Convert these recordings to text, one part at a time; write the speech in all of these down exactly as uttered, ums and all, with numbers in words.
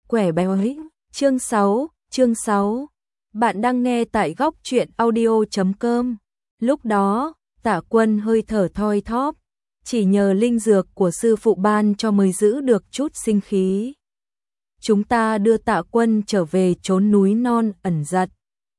Quẻ béo ấy. Chương sáu, chương sáu. Bạn đang nghe tại góc truyện audio chấm com. Lúc đó, Tạ Quân hơi thở thoi thóp, chỉ nhờ linh dược của sư phụ ban cho mới giữ được chút sinh khí. Chúng ta đưa Tạ Quân trở về chốn núi non ẩn giật.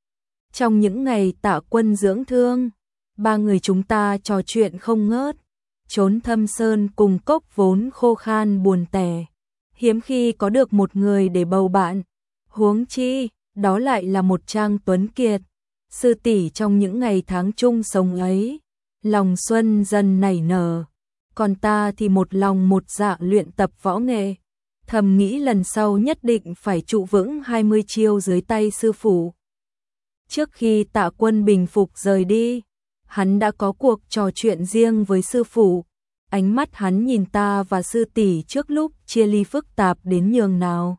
Trong những ngày Tạ Quân dưỡng thương, ba người chúng ta trò chuyện không ngớt. Chốn thâm sơn cùng cốc vốn khô khan buồn tẻ, hiếm khi có được một người để bầu bạn. Huống chi, đó lại là một Trang Tuấn Kiệt, sư tỷ trong những ngày tháng chung sống ấy. Lòng xuân dần nảy nở, còn ta thì một lòng một dạ luyện tập võ nghệ. Thầm nghĩ lần sau nhất định phải trụ vững hai mươi chiêu dưới tay sư phụ. Trước khi Tạ Quân bình phục rời đi, hắn đã có cuộc trò chuyện riêng với sư phụ. Ánh mắt hắn nhìn ta và sư tỷ trước lúc chia ly phức tạp đến nhường nào.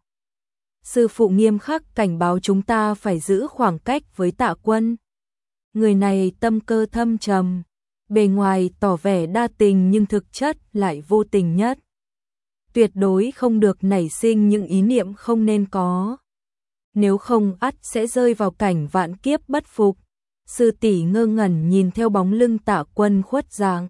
Sư phụ nghiêm khắc cảnh báo chúng ta phải giữ khoảng cách với Tạ Quân. Người này tâm cơ thâm trầm, bề ngoài tỏ vẻ đa tình nhưng thực chất lại vô tình nhất. Tuyệt đối không được nảy sinh những ý niệm không nên có. Nếu không ắt sẽ rơi vào cảnh vạn kiếp bất phục. Sư tỷ ngơ ngẩn nhìn theo bóng lưng Tạ Quân khuất dạng.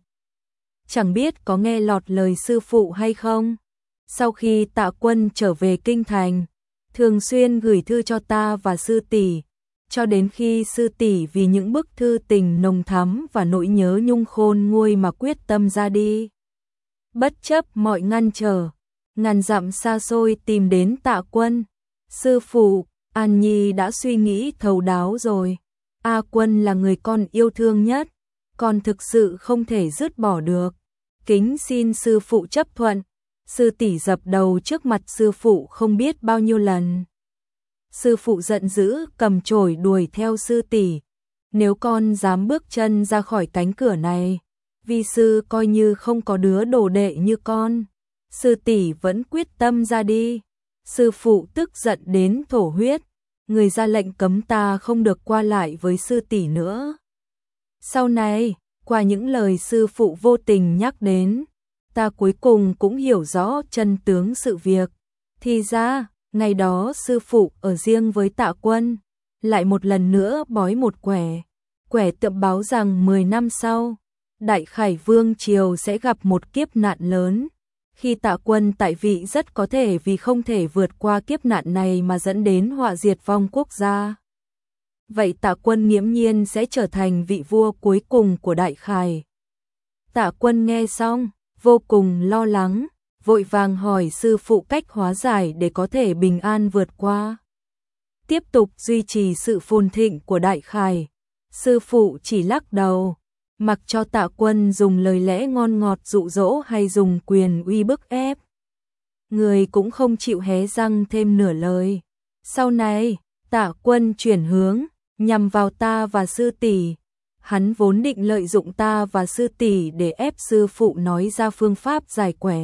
Chẳng biết có nghe lọt lời sư phụ hay không. Sau khi Tạ Quân trở về kinh thành, thường xuyên gửi thư cho ta và sư tỷ, cho đến khi sư tỷ vì những bức thư tình nồng thắm và nỗi nhớ nhung khôn nguôi mà quyết tâm ra đi. Bất chấp mọi ngăn trở, ngàn dặm xa xôi tìm đến Tạ Quân. Sư phụ, An Nhi đã suy nghĩ thấu đáo rồi. A Quân là người con yêu thương nhất, con thực sự không thể dứt bỏ được. Kính xin sư phụ chấp thuận. Sư tỷ dập đầu trước mặt sư phụ không biết bao nhiêu lần. Sư phụ giận dữ cầm chổi đuổi theo sư tỷ. Nếu con dám bước chân ra khỏi cánh cửa này, vi sư coi như không có đứa đồ đệ như con. Sư tỷ vẫn quyết tâm ra đi. Sư phụ tức giận đến thổ huyết. Người ra lệnh cấm ta không được qua lại với sư tỷ nữa. Sau này, qua những lời sư phụ vô tình nhắc đến, ta cuối cùng cũng hiểu rõ chân tướng sự việc. Thì ra, ngày đó sư phụ ở riêng với Tạ Quân, lại một lần nữa bói một quẻ. Quẻ tượng báo rằng mười năm sau, Đại Khải Vương Triều sẽ gặp một kiếp nạn lớn. Khi Tạ Quân tại vị rất có thể vì không thể vượt qua kiếp nạn này mà dẫn đến họa diệt vong quốc gia. Vậy Tạ Quân nghiễm nhiên sẽ trở thành vị vua cuối cùng của Đại Khải. Tạ Quân nghe xong, vô cùng lo lắng, vội vàng hỏi sư phụ cách hóa giải để có thể bình an vượt qua. Tiếp tục duy trì sự phồn thịnh của Đại Khải. Sư phụ chỉ lắc đầu, mặc cho Tạ Quân dùng lời lẽ ngon ngọt dụ dỗ hay dùng quyền uy bức ép. Người cũng không chịu hé răng thêm nửa lời. Sau này, Tạ Quân chuyển hướng, nhằm vào ta và sư tỷ. Hắn vốn định lợi dụng ta và sư tỷ để ép sư phụ nói ra phương pháp giải quẻ.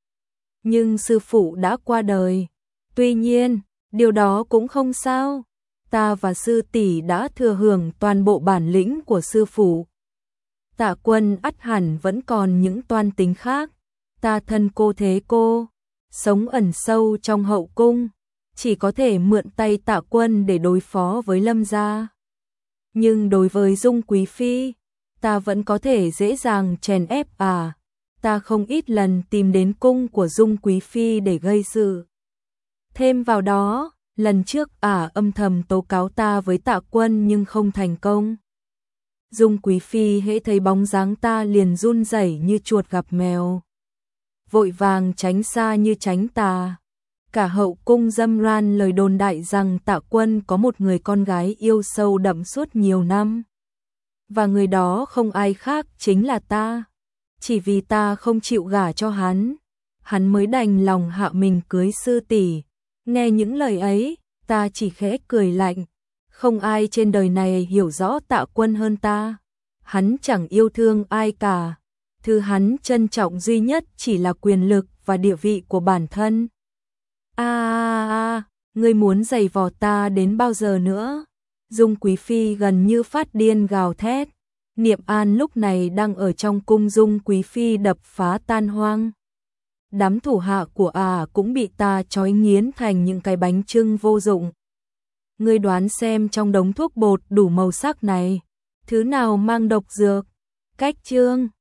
Nhưng sư phụ đã qua đời. Tuy nhiên, điều đó cũng không sao. Ta và sư tỷ đã thừa hưởng toàn bộ bản lĩnh của sư phụ. Tạ Quân ắt hẳn vẫn còn những toan tính khác. Ta thân cô thế cô, sống ẩn sâu trong hậu cung, chỉ có thể mượn tay Tạ Quân để đối phó với Lâm gia. Nhưng đối với Dung Quý Phi, ta vẫn có thể dễ dàng chèn ép à. Ta không ít lần tìm đến cung của Dung Quý Phi để gây sự. Thêm vào đó, lần trước ả âm thầm tố cáo ta với Tạ Quân nhưng không thành công. Dung Quý Phi hễ thấy bóng dáng ta liền run rẩy như chuột gặp mèo, vội vàng tránh xa như tránh tà. Cả hậu cung râm ran lời đồn đại rằng Tạ Quân có một người con gái yêu sâu đậm suốt nhiều năm. Và người đó không ai khác chính là ta. Chỉ vì ta không chịu gả cho hắn, hắn mới đành lòng hạ mình cưới sư tỷ. Nghe những lời ấy, ta chỉ khẽ cười lạnh. Không ai trên đời này hiểu rõ Tạ Quân hơn ta. Hắn chẳng yêu thương ai cả. Thứ hắn trân trọng duy nhất chỉ là quyền lực và địa vị của bản thân. A a a, ngươi muốn giày vò ta đến bao giờ nữa? Dung Quý Phi gần như phát điên gào thét. Niệm An lúc này đang ở trong cung Dung Quý Phi đập phá tan hoang. đám thủ hạ của ả cũng bị ta trói nghiến thành những cái bánh chưng vô dụng. Ngươi đoán xem trong đống thuốc bột đủ màu sắc này, thứ nào mang độc dược? Cách chương